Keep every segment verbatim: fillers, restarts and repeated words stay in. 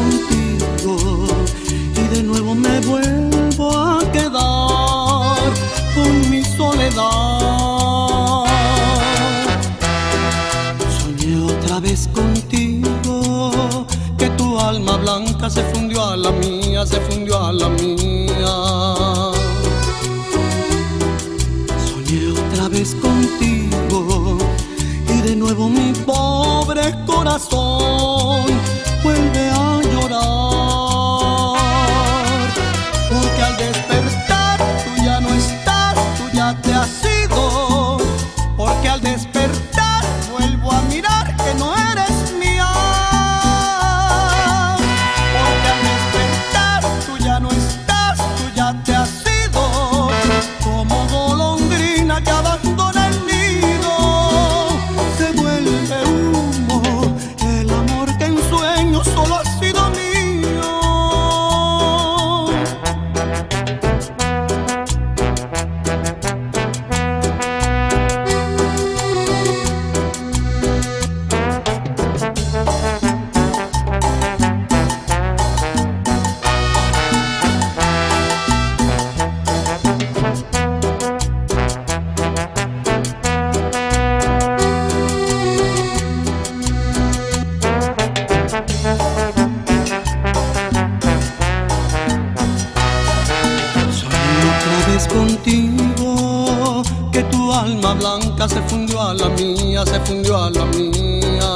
contigo y de nuevo me vuelvo a quedar con mi soledad. Soñé otra vez contigo, que tu alma blanca se fundió a la mía, se fundió a la mía. Soñé otra vez contigo y de nuevo mi pobre corazón vuelve a llorar, porque al despertar tú ya no estás, tú ya te has ido, porque al despertar vuelvo a mirar que no eres mía, porque al despertar tú ya no estás, tú ya te has ido, como golondrina que abandona el nido, se vuelve humo el amor que en sueños solo ha sido mío. Contigo, que tu alma blanca se fundió a la mía, se fundió a la mía.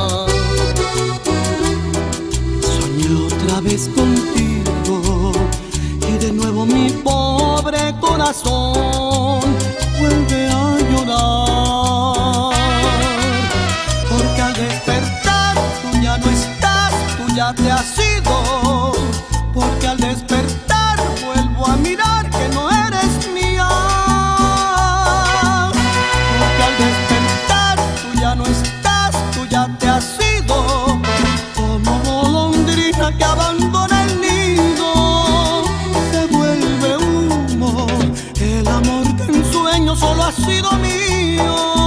Soñé otra vez contigo y de nuevo mi pobre corazón vuelve a llorar, porque al despertar tú ya no estás, tú ya te has ido, porque al despertar vuelvo a mirar que no eres mía, porque al despertar tú ya no estás, tú ya te has ido, como golondrina que abandona el nido, se vuelve humo el amor que en sueños solo ha sido mío.